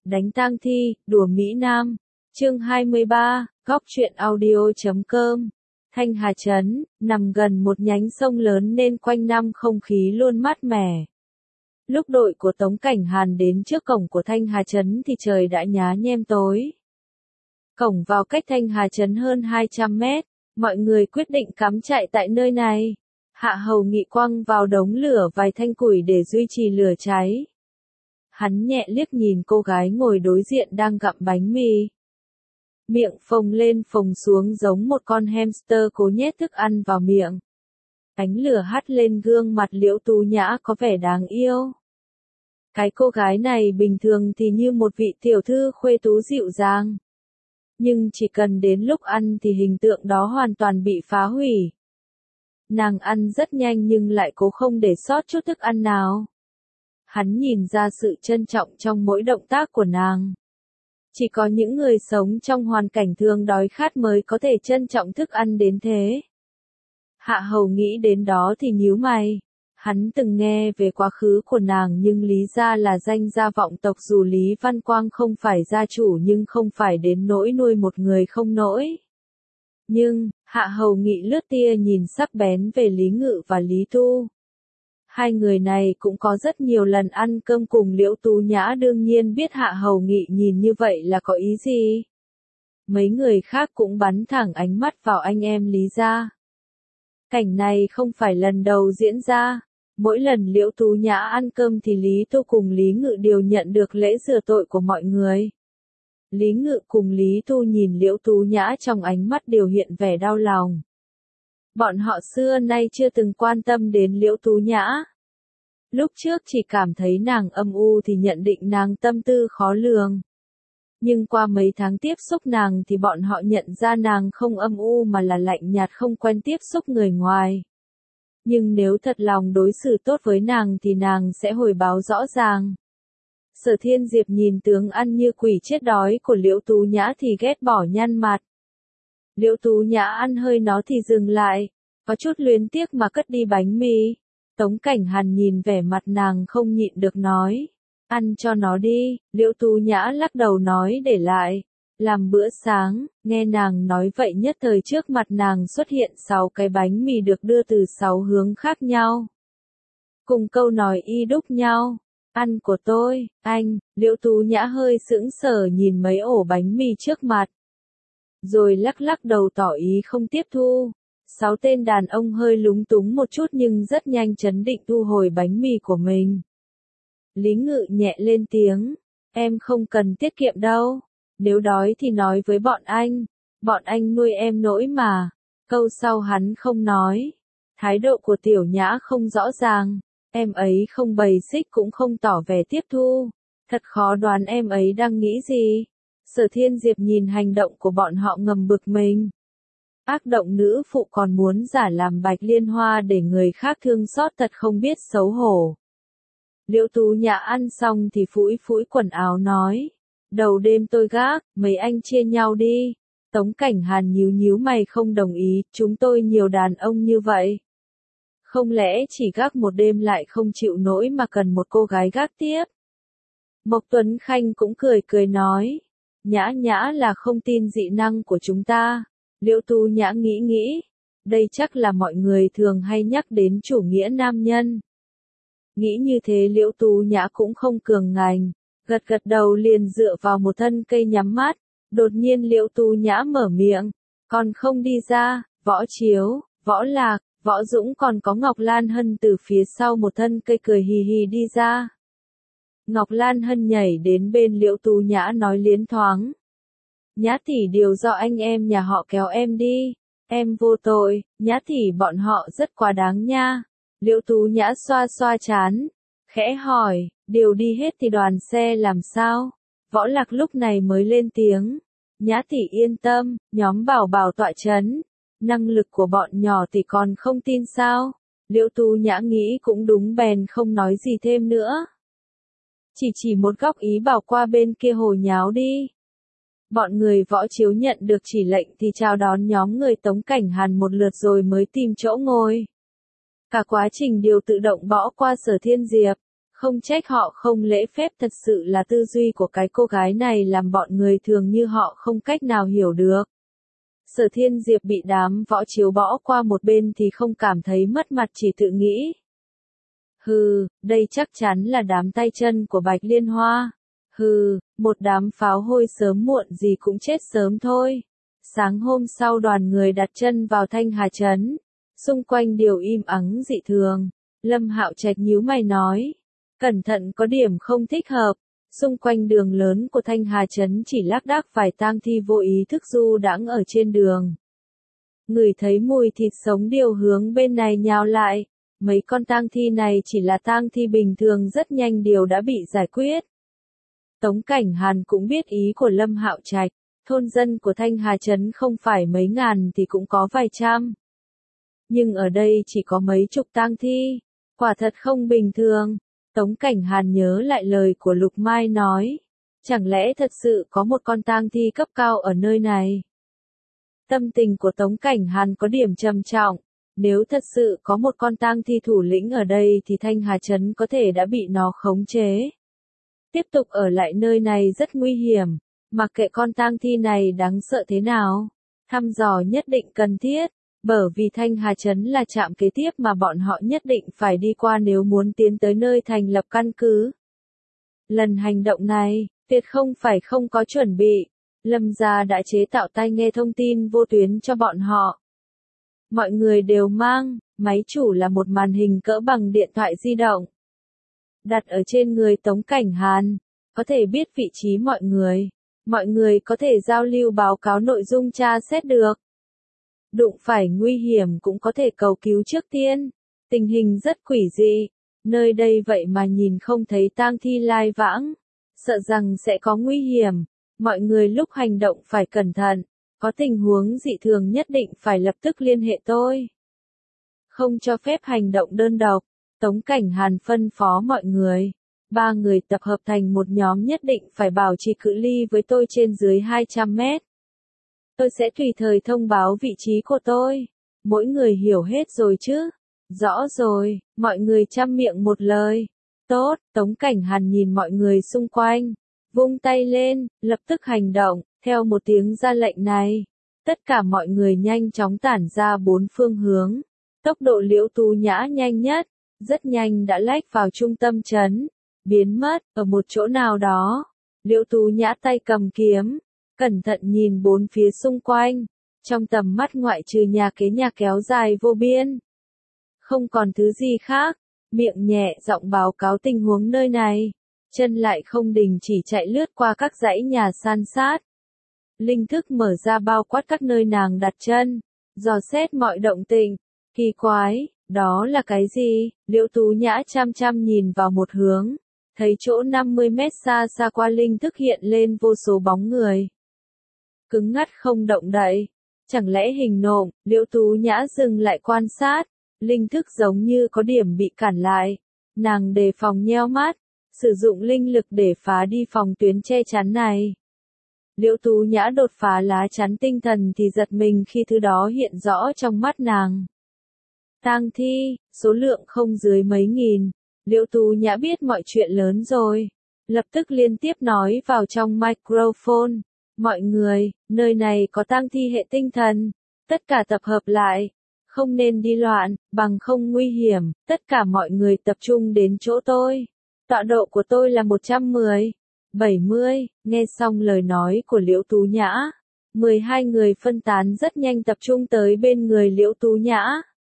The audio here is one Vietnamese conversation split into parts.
Đánh tang thi, đùa Mỹ Nam. Chương 23, góc truyện audio.com. Thanh Hà Trấn, nằm gần một nhánh sông lớn nên quanh năm không khí luôn mát mẻ. Lúc đội của Tống Cảnh Hàn đến trước cổng của Thanh Hà Trấn thì trời đã nhá nhem tối. Cổng vào cách Thanh Hà Trấn hơn 200 mét, mọi người quyết định cắm trại tại nơi này. Hạ Hầu Nghị quăng vào đống lửa vài thanh củi để duy trì lửa cháy. Hắn nhẹ liếc nhìn cô gái ngồi đối diện đang gặm bánh mì. Miệng phồng lên phồng xuống giống một con hamster cố nhét thức ăn vào miệng. Ánh lửa hắt lên gương mặt Liễu Tú Nhã có vẻ đáng yêu. Cái cô gái này bình thường thì như một vị tiểu thư khuê tú dịu dàng. Nhưng chỉ cần đến lúc ăn thì hình tượng đó hoàn toàn bị phá hủy. Nàng ăn rất nhanh nhưng lại cố không để sót chút thức ăn nào. Hắn nhìn ra sự trân trọng trong mỗi động tác của nàng. Chỉ có những người sống trong hoàn cảnh thường đói khát mới có thể trân trọng thức ăn đến thế. Hạ Hầu nghĩ đến đó thì nhíu mày. Hắn từng nghe về quá khứ của nàng nhưng lý ra là danh gia vọng tộc, dù Lý Văn Quang không phải gia chủ nhưng không phải đến nỗi nuôi một người không nổi. Nhưng, Hạ Hầu Nghị lướt tia nhìn sắc bén về Lý Ngự và Lý Tu. Hai người này cũng có rất nhiều lần ăn cơm cùng Liễu Tú Nhã, đương nhiên biết Hạ Hầu Nghị nhìn như vậy là có ý gì. Mấy người khác cũng bắn thẳng ánh mắt vào anh em Lý gia. Cảnh này không phải lần đầu diễn ra. Mỗi lần Liễu Tú Nhã ăn cơm thì Lý Tu cùng Lý Ngự đều nhận được lễ rửa tội của mọi người. Lý Ngự cùng Lý Tu nhìn Liễu Tú Nhã trong ánh mắt đều hiện vẻ đau lòng. Bọn họ xưa nay chưa từng quan tâm đến Liễu Tú Nhã. Lúc trước chỉ cảm thấy nàng âm u thì nhận định nàng tâm tư khó lường. Nhưng qua mấy tháng tiếp xúc nàng thì bọn họ nhận ra nàng không âm u mà là lạnh nhạt, không quen tiếp xúc người ngoài. Nhưng nếu thật lòng đối xử tốt với nàng thì nàng sẽ hồi báo rõ ràng. Sở Thiên Diệp nhìn tướng ăn như quỷ chết đói của Liễu Tú Nhã thì ghét bỏ nhăn mặt. Liễu Tú Nhã ăn hơi nó thì dừng lại, có chút luyến tiếc mà cất đi bánh mì. Tống Cảnh Hàn nhìn vẻ mặt nàng không nhịn được nói, ăn cho nó đi. Liễu Tú Nhã lắc đầu nói để lại, làm bữa sáng. Nghe nàng nói vậy nhất thời trước mặt nàng xuất hiện 6 cái bánh mì được đưa từ 6 hướng khác nhau. Cùng câu nói y đúc nhau, ăn của tôi, anh. Liễu Tú Nhã hơi sững sờ nhìn mấy ổ bánh mì trước mặt. Rồi lắc lắc đầu tỏ ý không tiếp thu. 6 tên đàn ông hơi lúng túng một chút nhưng rất nhanh trấn định thu hồi bánh mì của mình. Lý Ngự nhẹ lên tiếng, em không cần tiết kiệm đâu. Nếu đói thì nói với bọn anh nuôi em nổi mà. Câu sau hắn không nói. Thái độ của Tiểu Nhã không rõ ràng. Em ấy không bày xích cũng không tỏ vẻ tiếp thu. Thật khó đoán em ấy đang nghĩ gì. Sở Thiên Diệp nhìn hành động của bọn họ ngầm bực mình. Ác động nữ phụ còn muốn giả làm Bạch Liên Hoa để người khác thương xót, thật không biết xấu hổ. Liễu Tú Nhã ăn xong thì phủi phủi quần áo nói. Đầu đêm tôi gác, mấy anh chia nhau đi. Tống Cảnh Hàn nhíu nhíu mày không đồng ý, chúng tôi nhiều đàn ông như vậy. Không lẽ chỉ gác một đêm lại không chịu nổi mà cần một cô gái gác tiếp? Mộc Tuấn Khanh cũng cười cười nói. Nhã Nhã là không tin dị năng của chúng ta. Liễu Tú Nhã nghĩ, đây chắc là mọi người thường hay nhắc đến chủ nghĩa nam nhân. Nghĩ như thế Liễu Tú Nhã cũng không cường ngạnh, gật đầu liền dựa vào một thân cây nhắm mắt. Đột nhiên Liễu Tú Nhã mở miệng, còn không đi ra. Võ Chiếu, Võ Lạc, Võ Dũng còn có Ngọc Lan Hân từ phía sau một thân cây cười hì hì đi ra. Ngọc Lan Hân nhảy đến bên Liễu Tú Nhã nói liến thoáng. Nhã tỷ, điều do anh em nhà họ kéo em đi. Em vô tội. Nhã tỷ, bọn họ rất quá đáng nha. Liễu Tú Nhã xoa xoa trán, khẽ hỏi, điều đi hết thì đoàn xe làm sao? Võ Lạc lúc này mới lên tiếng. Nhã tỷ yên tâm, nhóm Bảo Bảo tọa chấn. Năng lực của bọn nhỏ tỷ còn không tin sao? Liễu Tú Nhã nghĩ cũng đúng bèn không nói gì thêm nữa. Chỉ một góc ý bảo qua bên kia hồ nháo đi. Bọn người Võ Chiếu nhận được chỉ lệnh thì chào đón nhóm người Tống Cảnh Hàn một lượt rồi mới tìm chỗ ngồi. Cả quá trình đều tự động bỏ qua Sở Thiên Diệp. Không trách họ không lễ phép, thật sự là tư duy của cái cô gái này làm bọn người thường như họ không cách nào hiểu được. Sở Thiên Diệp bị đám võ chiếu bỏ qua một bên thì không cảm thấy mất mặt, chỉ tự nghĩ. Hừ, đây chắc chắn là đám tay chân của Bạch Liên Hoa. Hừ, một đám pháo hôi sớm muộn gì cũng chết sớm thôi. Sáng hôm sau đoàn người đặt chân vào Thanh Hà Trấn. Xung quanh đều im ắng dị thường. Lâm Hạo Trạch nhíu mày nói. Cẩn thận có điểm không thích hợp. Xung quanh đường lớn của Thanh Hà Trấn chỉ lác đác vài tang thi vô ý thức du đãng ở trên đường. Ngửi thấy mùi thịt sống đều hướng bên này nhào lại. Mấy con tang thi này chỉ là tang thi bình thường, rất nhanh đều đã bị giải quyết. Tống Cảnh Hàn cũng biết ý của Lâm Hạo Trạch. Thôn dân của Thanh Hà Trấn không phải mấy ngàn thì cũng có vài trăm. Nhưng ở đây chỉ có mấy chục tang thi. Quả thật không bình thường. Tống Cảnh Hàn nhớ lại lời của Lục Mai nói. Chẳng lẽ thật sự có một con tang thi cấp cao ở nơi này? Tâm tình của Tống Cảnh Hàn có điểm trầm trọng. Nếu thật sự có một con tang thi thủ lĩnh ở đây thì Thanh Hà Trấn có thể đã bị nó khống chế. Tiếp tục ở lại nơi này rất nguy hiểm. Mặc kệ con tang thi này đáng sợ thế nào, thăm dò nhất định cần thiết. Bởi vì Thanh Hà Trấn là trạm kế tiếp mà bọn họ nhất định phải đi qua nếu muốn tiến tới nơi thành lập căn cứ. Lần hành động này, tuyệt không phải không có chuẩn bị. Lâm gia đã chế tạo tai nghe thông tin vô tuyến cho bọn họ. Mọi người đều mang, máy chủ là một màn hình cỡ bằng điện thoại di động. Đặt ở trên người Tống Cảnh Hàn, có thể biết vị trí mọi người. Mọi người có thể giao lưu báo cáo nội dung tra xét được. Đụng phải nguy hiểm cũng có thể cầu cứu trước tiên. Tình hình rất quỷ dị. Nơi đây vậy mà nhìn không thấy tang thi lai vãng. Sợ rằng sẽ có nguy hiểm. Mọi người lúc hành động phải cẩn thận. Có tình huống dị thường nhất định phải lập tức liên hệ tôi. Không cho phép hành động đơn độc. Tống Cảnh Hàn phân phó mọi người. 3 người tập hợp thành một nhóm, nhất định phải bảo trì cự ly với tôi trên dưới 200 mét. Tôi sẽ tùy thời thông báo vị trí của tôi. Mỗi người hiểu hết rồi chứ? Rõ rồi, mọi người chăm miệng một lời. Tốt, Tống Cảnh Hàn nhìn mọi người xung quanh. Vung tay lên, lập tức hành động. Theo một tiếng ra lệnh này, tất cả mọi người nhanh chóng tản ra 4 phương hướng. Tốc độ Liễu Tú Nhã nhanh nhất, rất nhanh đã lách vào trung tâm trấn, biến mất ở một chỗ nào đó. Liễu Tú Nhã tay cầm kiếm, cẩn thận nhìn bốn phía xung quanh, trong tầm mắt ngoại trừ nhà kéo dài vô biên. Không còn thứ gì khác, miệng nhẹ giọng báo cáo tình huống nơi này, chân lại không đình chỉ chạy lướt qua các dãy nhà san sát. Linh thức mở ra bao quát các nơi nàng đặt chân, dò xét mọi động tĩnh. Kỳ quái, đó là cái gì? Liễu Tú Nhã chăm chăm nhìn vào một hướng, thấy chỗ 50 mét xa xa qua linh thức hiện lên vô số bóng người. Cứng ngắt không động đậy. Chẳng lẽ hình nộm? Liễu Tú Nhã dừng lại quan sát, linh thức giống như có điểm bị cản lại. Nàng đề phòng nheo mắt, sử dụng linh lực để phá đi phòng tuyến che chắn này. Liễu Tú Nhã đột phá lá chắn tinh thần thì giật mình khi thứ đó hiện rõ trong mắt nàng. Tang thi, số lượng không dưới mấy nghìn. Liễu Tú Nhã biết mọi chuyện lớn rồi. Lập tức liên tiếp nói vào trong microphone. Mọi người, nơi này có tang thi hệ tinh thần. Tất cả tập hợp lại. Không nên đi loạn, bằng không nguy hiểm. Tất cả mọi người tập trung đến chỗ tôi. Tọa độ của tôi là 110. 70, nghe xong lời nói của Liễu Tú Nhã, 12 người phân tán rất nhanh tập trung tới bên người Liễu Tú Nhã.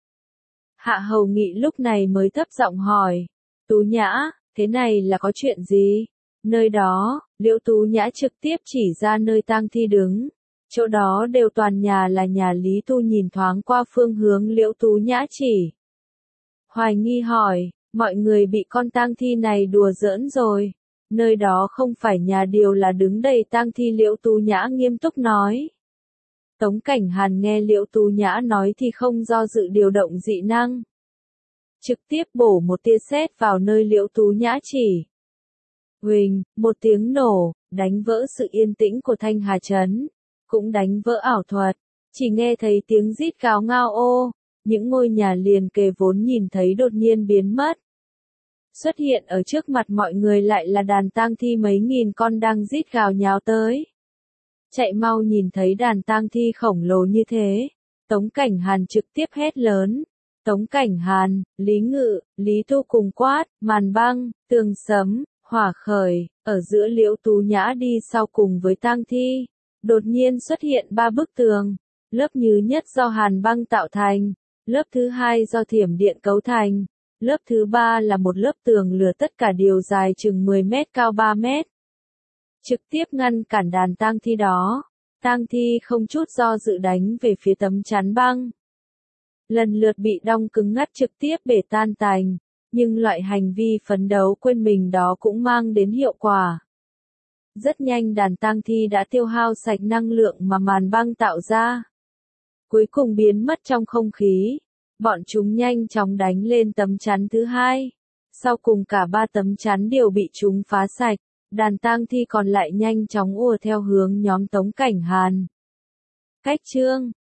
Hạ Hầu Nghị lúc này mới thấp giọng hỏi, Tú Nhã, thế này là có chuyện gì? Nơi đó, Liễu Tú Nhã trực tiếp chỉ ra nơi tang thi đứng. Chỗ đó đều toàn nhà là nhà Lý Tu, nhìn thoáng qua phương hướng Liễu Tú Nhã chỉ. Hoài nghi hỏi, mọi người bị con tang thi này đùa giỡn rồi. Nơi đó không phải nhà đều là đứng đầy tang thi. Liễu Tú Nhã nghiêm túc nói. Tống Cảnh Hàn nghe Liễu Tú Nhã nói thì không do dự điều động dị năng. Trực tiếp bổ một tia sét vào nơi Liễu Tú Nhã chỉ. Huỳnh, một tiếng nổ, đánh vỡ sự yên tĩnh của Thanh Hà Trấn, cũng đánh vỡ ảo thuật. Chỉ nghe thấy tiếng rít gào ngao ô, những ngôi nhà liền kề vốn nhìn thấy đột nhiên biến mất. Xuất hiện ở trước mặt mọi người lại là đàn tang thi mấy nghìn con đang rít gào nhào tới. Chạy mau, nhìn thấy đàn tang thi khổng lồ như thế, Tống Cảnh Hàn trực tiếp hét lớn. Tống Cảnh Hàn, Lý Ngự, Lý Thu cùng quát, màn băng, tường sấm, hỏa khởi, ở giữa Liễu Tú Nhã đi sau cùng với tang thi. Đột nhiên xuất hiện 3 bức tường, lớp như nhất do hàn băng tạo thành, lớp thứ hai do thiểm điện cấu thành, lớp thứ ba là một lớp tường lửa, tất cả đều dài chừng 10 mét, cao 3 mét. Trực tiếp ngăn cản đàn tang thi đó. Tang thi không chút do dự đánh về phía tấm chắn băng. Lần lượt bị đong cứng ngắt, trực tiếp bể tan tành, nhưng loại hành vi phấn đấu quên mình đó cũng mang đến hiệu quả. Rất nhanh đàn tang thi đã tiêu hao sạch năng lượng mà màn băng tạo ra. Cuối cùng biến mất trong không khí. Bọn chúng nhanh chóng đánh lên tấm chắn thứ hai. Sau cùng cả 3 tấm chắn đều bị chúng phá sạch. Đàn tang thi còn lại nhanh chóng ùa theo hướng nhóm Tống Cảnh Hàn. Cách chương